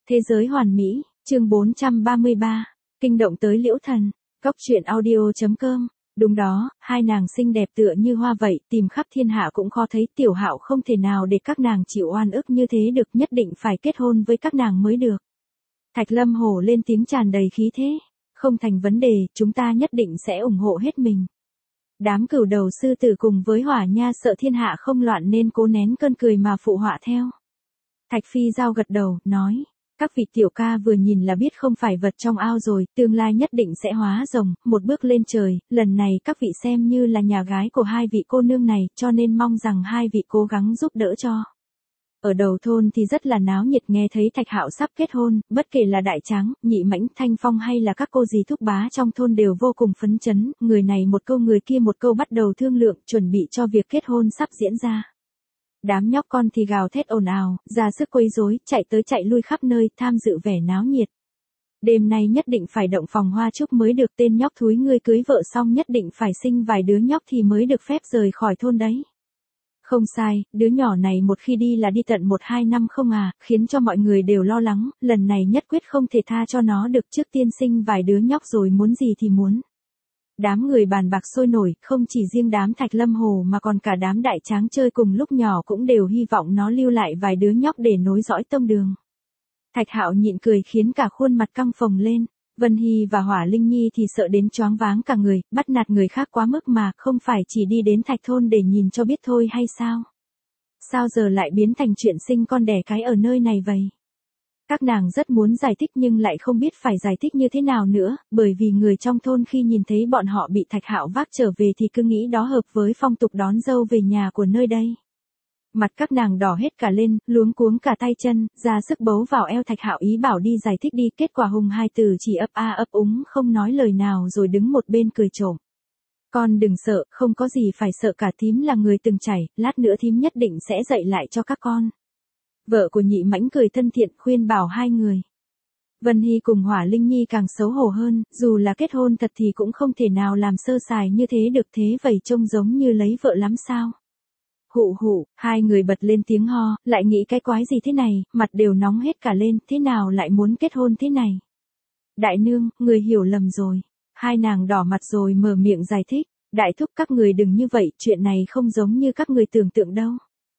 Thế giới hoàn mỹ, chương 433, kinh động tới Liễu Thần, Cóc truyện audio.com. Đúng đó, hai nàng xinh đẹp tựa như hoa vậy, tìm khắp thiên hạ cũng khó thấy. Tiểu Hạo không thể nào để các nàng chịu oan ức như thế được, nhất định phải kết hôn với các nàng mới được. Thạch Lâm Hổ lên tiếng tràn đầy khí thế, không thành vấn đề, chúng ta nhất định sẽ ủng hộ hết mình. Đám cửu đầu sư tử cùng với Hỏa Nha sợ thiên hạ không loạn nên cố nén cơn cười mà phụ họa theo. Thạch Phi Giao gật đầu, nói, các vị tiểu ca vừa nhìn là biết không phải vật trong ao rồi, tương lai nhất định sẽ hóa rồng, một bước lên trời, lần này các vị xem như là nhà gái của hai vị cô nương này, cho nên mong rằng hai vị cố gắng giúp đỡ cho. Ở đầu thôn thì rất là náo nhiệt, nghe thấy Thạch Hạo sắp kết hôn, bất kể là Đại Tráng, Nhị Mãnh, Thanh Phong hay là các cô dì thúc bá trong thôn đều vô cùng phấn chấn, người này một câu người kia một câu bắt đầu thương lượng, chuẩn bị cho việc kết hôn sắp diễn ra. Đám nhóc con thì gào thét ồn ào, ra sức quấy rối, chạy tới chạy lui khắp nơi, tham dự vẻ náo nhiệt. Đêm nay nhất định phải động phòng hoa chúc mới được, tên nhóc thúi ngươi cưới vợ xong nhất định phải sinh vài đứa nhóc thì mới được phép rời khỏi thôn đấy. Không sai, đứa nhỏ này một khi đi là đi tận 1-2 năm không à, khiến cho mọi người đều lo lắng, lần này nhất quyết không thể tha cho nó được, trước tiên sinh vài đứa nhóc rồi muốn gì thì muốn. Đám người bàn bạc sôi nổi, không chỉ riêng đám Thạch Lâm Hồ mà còn cả đám Đại Tráng chơi cùng lúc nhỏ cũng đều hy vọng nó lưu lại vài đứa nhóc để nối dõi tông đường. Thạch Hạo nhịn cười khiến cả khuôn mặt căng phồng lên, Vân Hy và Hỏa Linh Nhi thì sợ đến choáng váng cả người, bắt nạt người khác quá mức mà, không phải chỉ đi đến Thạch thôn để nhìn cho biết thôi hay sao? Sao giờ lại biến thành chuyện sinh con đẻ cái ở nơi này vậy? Các nàng rất muốn giải thích nhưng lại không biết phải giải thích như thế nào nữa, bởi vì người trong thôn khi nhìn thấy bọn họ bị Thạch Hạo vác trở về thì cứ nghĩ đó hợp với phong tục đón dâu về nhà của nơi đây. Mặt các nàng đỏ hết cả lên, luống cuống cả tay chân, ra sức bấu vào eo Thạch Hạo ý bảo đi giải thích đi, kết quả Hùng hai từ chỉ ấp a ấp úng không nói lời nào rồi đứng một bên cười trộm. Con đừng sợ, không có gì phải sợ cả, thím là người từng trải, lát nữa thím nhất định sẽ dạy lại cho các con. Vợ của Nhị Mãnh cười thân thiện khuyên bảo hai người. Vân Hy cùng Hỏa Linh Nhi càng xấu hổ hơn, dù là kết hôn thật thì cũng không thể nào làm sơ sài như thế được, thế vậy trông giống như lấy vợ lắm sao. Hụ hụ, hai người bật lên tiếng ho, lại nghĩ cái quái gì thế này, mặt đều nóng hết cả lên, thế nào lại muốn kết hôn thế này. Đại nương, người hiểu lầm rồi. Hai nàng đỏ mặt rồi mở miệng giải thích, đại thúc các người đừng như vậy, chuyện này không giống như các người tưởng tượng đâu.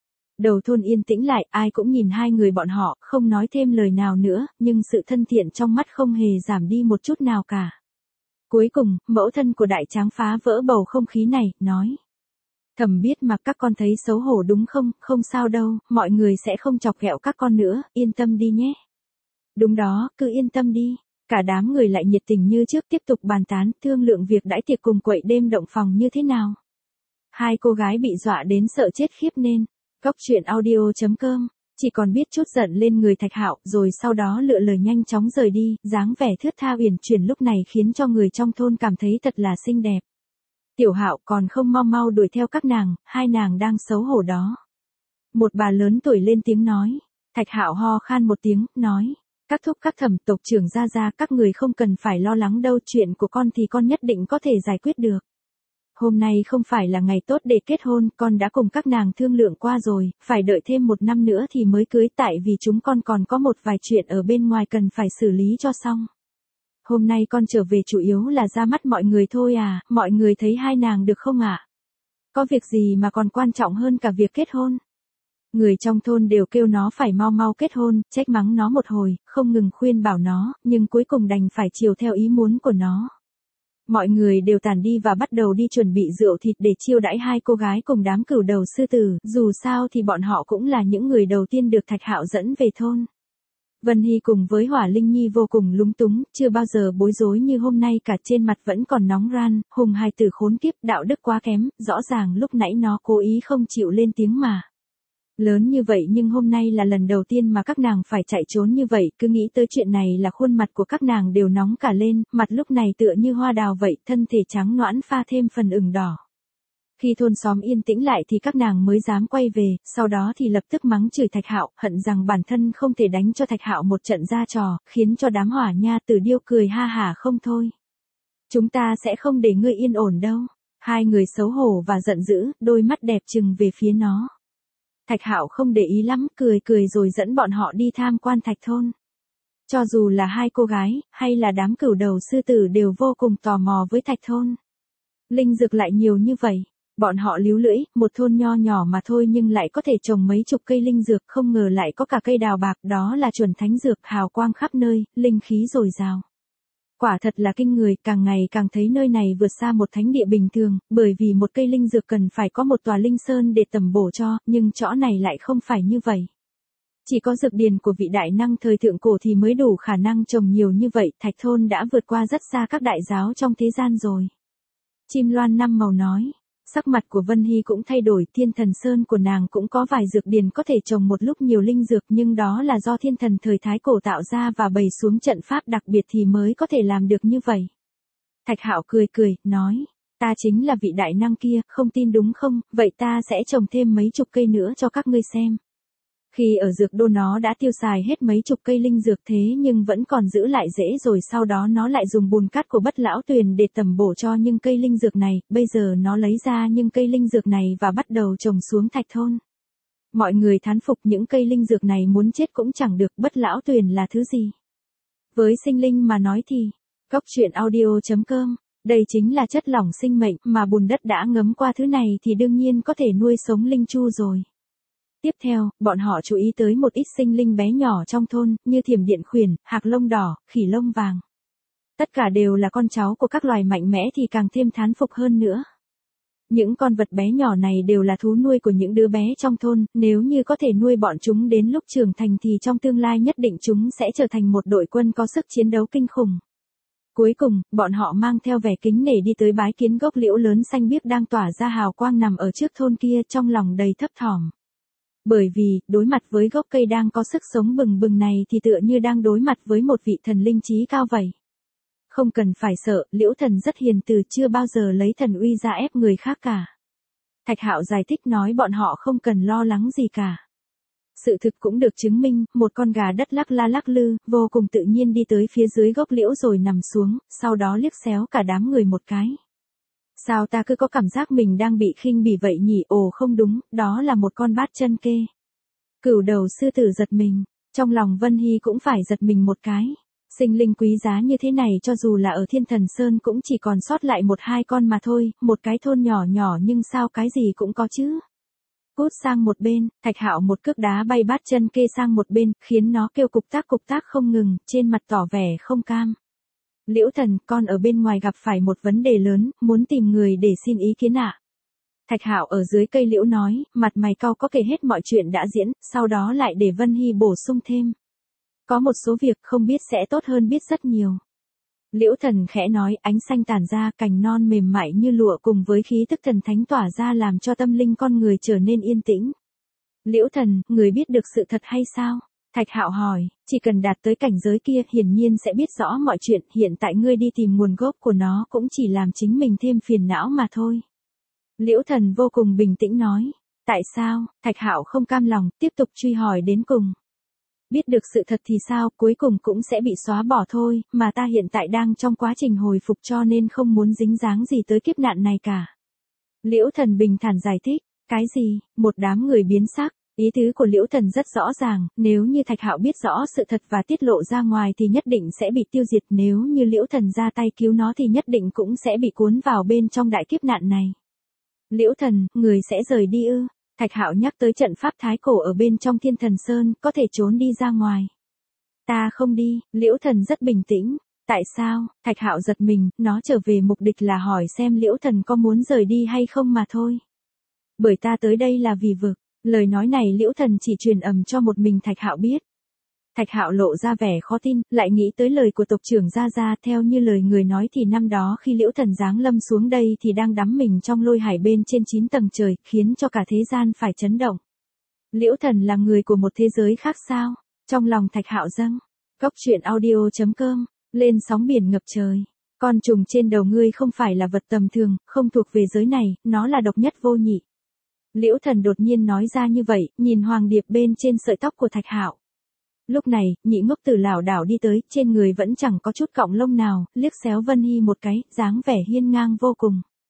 Đầu thôn yên tĩnh lại, ai cũng nhìn hai người bọn họ, không nói thêm lời nào nữa, nhưng sự thân thiện trong mắt không hề giảm đi một chút nào cả. Cuối cùng, mẫu thân của Đại Tráng phá vỡ bầu không khí này, nói. Thầm biết mà các con thấy xấu hổ đúng không, không sao đâu, mọi người sẽ không chọc ghẹo các con nữa, yên tâm đi nhé. Đúng đó, cứ yên tâm đi. Cả đám người lại nhiệt tình như trước, tiếp tục bàn tán, thương lượng việc đãi tiệc cùng quậy đêm động phòng như thế nào. Hai cô gái bị dọa đến sợ chết khiếp nên. Cóc truyện audio.com, chỉ còn biết chút giận lên người Thạch Hạo, rồi sau đó lựa lời nhanh chóng rời đi, dáng vẻ thướt tha uyển chuyển lúc này khiến cho người trong thôn cảm thấy thật là xinh đẹp. Tiểu Hạo còn không mau mau đuổi theo các nàng, hai nàng đang xấu hổ đó. Một bà lớn tuổi lên tiếng nói, Thạch Hạo ho khan một tiếng, nói, các thúc các thẩm tộc trưởng ra các người không cần phải lo lắng đâu, chuyện của con thì con nhất định có thể giải quyết được. Hôm nay không phải là ngày tốt để kết hôn, con đã cùng các nàng thương lượng qua rồi, phải đợi thêm 1 năm nữa thì mới cưới, tại vì chúng con còn có một vài chuyện ở bên ngoài cần phải xử lý cho xong. Hôm nay con trở về chủ yếu là ra mắt mọi người thôi à, mọi người thấy hai nàng được không ạ? Có việc gì mà còn quan trọng hơn cả việc kết hôn? Người trong thôn đều kêu nó phải mau mau kết hôn, trách mắng nó một hồi, không ngừng khuyên bảo nó, nhưng cuối cùng đành phải chiều theo ý muốn của nó. Mọi người đều tản đi và bắt đầu đi chuẩn bị rượu thịt để chiêu đãi hai cô gái cùng đám cửu đầu sư tử, dù sao thì bọn họ cũng là những người đầu tiên được Thạch Hạo dẫn về thôn. Vân Hy cùng với Hỏa Linh Nhi vô cùng lúng túng, chưa bao giờ bối rối như hôm nay cả, trên mặt vẫn còn nóng ran, Hùng hai tử khốn kiếp, đạo đức quá kém, rõ ràng lúc nãy nó cố ý không chịu lên tiếng mà. Lớn như vậy nhưng hôm nay là lần đầu tiên mà các nàng phải chạy trốn như vậy, cứ nghĩ tới chuyện này là khuôn mặt của các nàng đều nóng cả lên, mặt lúc này tựa như hoa đào vậy, thân thể trắng nõn pha thêm phần ửng đỏ. Khi thôn xóm yên tĩnh lại thì các nàng mới dám quay về, sau đó thì lập tức mắng chửi Thạch Hạo, hận rằng bản thân không thể đánh cho Thạch Hạo một trận ra trò, khiến cho đám Hỏa Nha Tử Điêu cười ha hả không thôi. Chúng ta sẽ không để ngươi yên ổn đâu. Hai người xấu hổ và giận dữ, đôi mắt đẹp trừng về phía nó. Thạch Hạo không để ý lắm, cười cười rồi dẫn bọn họ đi tham quan Thạch thôn. Cho dù là hai cô gái, hay là đám cửu đầu sư tử đều vô cùng tò mò với thạch thôn. Linh dược lại nhiều như vậy. Bọn họ líu lưỡi, một thôn nho nhỏ mà thôi nhưng lại có thể trồng mấy chục cây linh dược, không ngờ lại có cả cây đào bạc, đó là chuẩn thánh dược, hào quang khắp nơi, linh khí dồi dào. Quả thật là kinh người, càng ngày càng thấy nơi này vượt xa một thánh địa bình thường, bởi vì một cây linh dược cần phải có một tòa linh sơn để tầm bổ cho, nhưng chỗ này lại không phải như vậy. Chỉ có dược điền của vị đại năng thời thượng cổ thì mới đủ khả năng trồng nhiều như vậy, thạch thôn đã vượt qua rất xa các đại giáo trong thế gian rồi. Chim loan năm màu nói. Sắc mặt của Vân Hy cũng thay đổi, Thiên Thần Sơn của nàng cũng có vài dược điền có thể trồng một lúc nhiều linh dược nhưng đó là do thiên thần thời thái cổ tạo ra và bày xuống trận pháp đặc biệt thì mới có thể làm được như vậy. Thạch Hạo cười cười, nói, ta chính là vị đại năng kia, không tin đúng không, vậy ta sẽ trồng thêm mấy chục cây nữa cho các ngươi xem. Khi ở dược đô nó đã tiêu xài hết mấy chục cây linh dược thế nhưng vẫn còn giữ lại rễ rồi sau đó nó lại dùng bùn cát của Bất Lão Tuyền để tầm bổ cho những cây linh dược này, bây giờ nó lấy ra những cây linh dược này và bắt đầu trồng xuống thạch thôn. Mọi người thán phục những cây linh dược này muốn chết cũng chẳng được, Bất Lão Tuyền là thứ gì? Với sinh linh mà nói thì, Cóc Truyện Audio.com, đây chính là chất lỏng sinh mệnh mà bùn đất đã ngấm qua thứ này thì đương nhiên có thể nuôi sống linh chu rồi. Tiếp theo, bọn họ chú ý tới một ít sinh linh bé nhỏ trong thôn, như thiểm điện khuyển, hạc lông đỏ, khỉ lông vàng. Tất cả đều là con cháu của các loài mạnh mẽ thì càng thêm thán phục hơn nữa. Những con vật bé nhỏ này đều là thú nuôi của những đứa bé trong thôn, nếu như có thể nuôi bọn chúng đến lúc trưởng thành thì trong tương lai nhất định chúng sẽ trở thành một đội quân có sức chiến đấu kinh khủng. Cuối cùng, bọn họ mang theo vẻ kính nể đi tới bái kiến gốc liễu lớn xanh biếc đang tỏa ra hào quang nằm ở trước thôn kia, trong lòng đầy thấp thỏm. Bởi vì, đối mặt với gốc cây đang có sức sống bừng bừng này thì tựa như đang đối mặt với một vị thần linh trí cao vậy. Không cần phải sợ, Liễu Thần rất hiền từ, chưa bao giờ lấy thần uy ra ép người khác cả. Thạch Hạo giải thích nói bọn họ không cần lo lắng gì cả. Sự thực cũng được chứng minh, một con gà đất lắc la lắc lư, vô cùng tự nhiên đi tới phía dưới gốc liễu rồi nằm xuống, sau đó liếc xéo cả đám người một cái. Sao ta cứ có cảm giác mình đang bị khinh bỉ vậy nhỉ? Ồ không đúng, đó là một con bát chân kê. Cửu đầu sư tử giật mình, trong lòng Vân Hy cũng phải giật mình một cái. Sinh linh quý giá như thế này cho dù là ở Thiên Thần Sơn cũng chỉ còn sót lại một hai con mà thôi, một cái thôn nhỏ nhỏ nhưng sao cái gì cũng có chứ. Cút sang một bên, Thạch Hạo một cước đá bay bát chân kê sang một bên, khiến nó kêu cục tác không ngừng, trên mặt tỏ vẻ không cam. Liễu Thần, con ở bên ngoài gặp phải một vấn đề lớn, muốn tìm người để xin ý kiến ạ. Thạch Hạo ở dưới cây liễu nói, mặt mày cau có kể hết mọi chuyện đã diễn, sau đó lại để Vân Hy bổ sung thêm. Có một số việc không biết sẽ tốt hơn biết rất nhiều. Liễu Thần khẽ nói, ánh xanh tản ra, cành non mềm mại như lụa cùng với khí tức thần thánh tỏa ra làm cho tâm linh con người trở nên yên tĩnh. Liễu Thần, người biết được sự thật hay sao? Thạch Hạo hỏi, chỉ cần đạt tới cảnh giới kia hiển nhiên sẽ biết rõ mọi chuyện, hiện tại ngươi đi tìm nguồn gốc của nó cũng chỉ làm chính mình thêm phiền não mà thôi. Liễu Thần vô cùng bình tĩnh nói, tại sao? Thạch Hạo không cam lòng, tiếp tục truy hỏi đến cùng. Biết được sự thật thì sao, cuối cùng cũng sẽ bị xóa bỏ thôi, mà ta hiện tại đang trong quá trình hồi phục cho nên không muốn dính dáng gì tới kiếp nạn này cả. Liễu Thần bình thản giải thích, cái gì? Một đám người biến sắc. Ý tứ của Liễu Thần rất rõ ràng, nếu như Thạch Hạo biết rõ sự thật và tiết lộ ra ngoài thì nhất định sẽ bị tiêu diệt, nếu như Liễu Thần ra tay cứu nó thì nhất định cũng sẽ bị cuốn vào bên trong đại kiếp nạn này. Liễu Thần, người sẽ rời đi ư? Thạch Hạo nhắc tới trận pháp thái cổ ở bên trong Thiên Thần Sơn, có thể trốn đi ra ngoài. Ta không đi, Liễu Thần rất bình tĩnh. Tại sao? Thạch Hạo giật mình, nó trở về mục đích là hỏi xem Liễu Thần có muốn rời đi hay không mà thôi. Bởi ta tới đây là vì vực. Lời nói này Liễu Thần chỉ truyền ầm cho một mình Thạch Hạo biết. Thạch Hạo lộ ra vẻ khó tin, lại nghĩ tới lời của tộc trưởng Gia Gia, theo như lời người nói thì năm đó khi Liễu Thần giáng lâm xuống đây thì đang đắm mình trong lôi hải bên trên 9 tầng trời, khiến cho cả thế gian phải chấn động. Liễu Thần là người của một thế giới khác sao? Trong lòng Thạch Hạo dâng. Cóc Truyện Audio.com, lên sóng biển ngập trời. Con trùng trên đầu ngươi không phải là vật tầm thường, không thuộc về giới này, nó là độc nhất vô nhị. Liễu Thần đột nhiên nói ra như vậy, nhìn hoàng điệp bên trên sợi tóc của Thạch Hạo. Lúc này, Nhị Ngốc Tử lảo đảo đi tới, trên người vẫn chẳng có chút cọng lông nào, liếc xéo Vân Hy một cái, dáng vẻ hiên ngang vô cùng.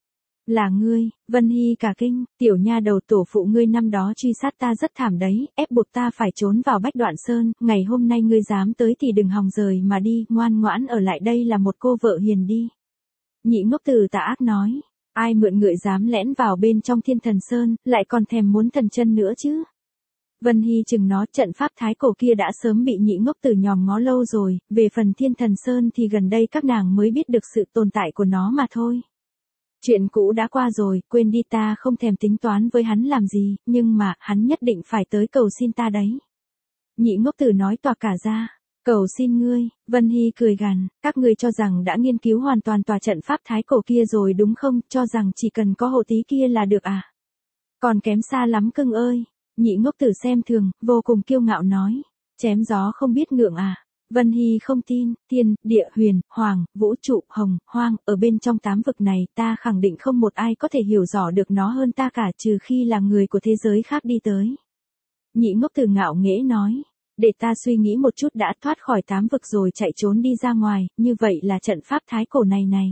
Là ngươi, Vân Hy cả kinh, tiểu nha đầu tổ phụ ngươi năm đó truy sát ta rất thảm đấy, ép buộc ta phải trốn vào Bách Đoạn Sơn, ngày hôm nay ngươi dám tới thì đừng hòng rời mà đi, ngoan ngoãn ở lại đây là một cô vợ hiền đi. Nhị ngốc tử tà ác nói, ai mượn ngựa dám lẻn vào bên trong Thiên Thần Sơn, lại còn thèm muốn thần chân nữa chứ. Vân Hy chừng nó, trận pháp thái cổ kia đã sớm bị nhị ngốc tử nhòm ngó lâu rồi, về phần Thiên Thần Sơn thì gần đây các nàng mới biết được sự tồn tại của nó mà thôi. Chuyện cũ đã qua rồi, quên đi, ta không thèm tính toán với hắn làm gì, nhưng mà, hắn nhất định phải tới cầu xin ta đấy. Nhị ngốc tử nói toạc cả ra, cầu xin ngươi, Vân Hy cười gằn, các ngươi cho rằng đã nghiên cứu hoàn toàn tòa trận pháp thái cổ kia rồi đúng không, cho rằng chỉ cần có hộ tí kia là được à? Còn kém xa lắm cưng ơi. Nhị ngốc tử xem thường, vô cùng kiêu ngạo nói, chém gió không biết ngượng à. Vân Hy không tin, thiên, địa, huyền, hoàng, vũ trụ, hồng, hoang, ở bên trong 8 vực này ta khẳng định không một ai có thể hiểu rõ được nó hơn ta cả, trừ khi là người của thế giới khác đi tới. Nhị ngốc tử ngạo nghễ nói, để ta suy nghĩ một chút đã, thoát khỏi 8 vực rồi chạy trốn đi ra ngoài, như vậy là trận pháp thái cổ này.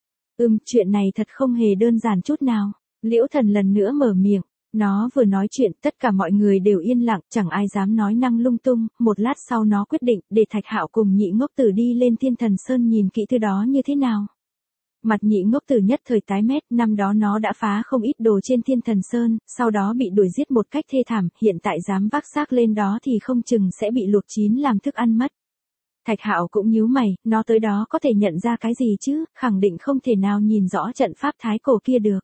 Chuyện này thật không hề đơn giản chút nào. Liễu Thần lần nữa mở miệng. Nó vừa nói chuyện, tất cả mọi người đều yên lặng, chẳng ai dám nói năng lung tung, một lát sau nó quyết định, để Thạch Hạo cùng nhị ngốc tử đi lên Thiên Thần Sơn nhìn kỹ thứ đó như thế nào. Mặt nhị ngốc tử nhất thời tái mét, năm đó nó đã phá không ít đồ trên Thiên Thần Sơn, sau đó bị đuổi giết một cách thê thảm, hiện tại dám vác xác lên đó thì không chừng sẽ bị luộc chín làm thức ăn mất. Thạch Hạo cũng nhíu mày, nó tới đó có thể nhận ra cái gì chứ, khẳng định không thể nào nhìn rõ trận pháp thái cổ kia được.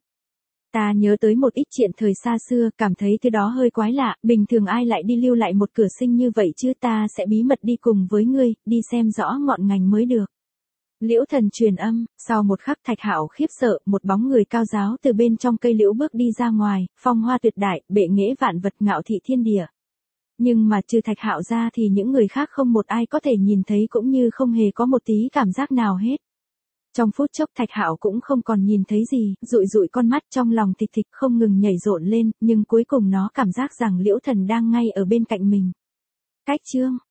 Ta nhớ tới một ít chuyện thời xa xưa, cảm thấy thứ đó hơi quái lạ, bình thường ai lại đi lưu lại một cửa sinh như vậy chứ, ta sẽ bí mật đi cùng với ngươi, đi xem rõ ngọn ngành mới được. Liễu Thần truyền âm, sau một khắc Thạch Hạo khiếp sợ, một bóng người cao giáo từ bên trong cây liễu bước đi ra ngoài, phong hoa tuyệt đại, bệ nghệ vạn vật, ngạo thị thiên địa. Nhưng mà trừ Thạch Hạo ra thì những người khác không một ai có thể nhìn thấy, cũng như không hề có một tí cảm giác nào hết. Trong phút chốc Thạch Hạo cũng không còn nhìn thấy gì, dụi dụi con mắt, trong lòng thịch thịch không ngừng nhảy rộn lên, nhưng cuối cùng nó cảm giác rằng Liễu Thần đang ngay ở bên cạnh mình. Cách chương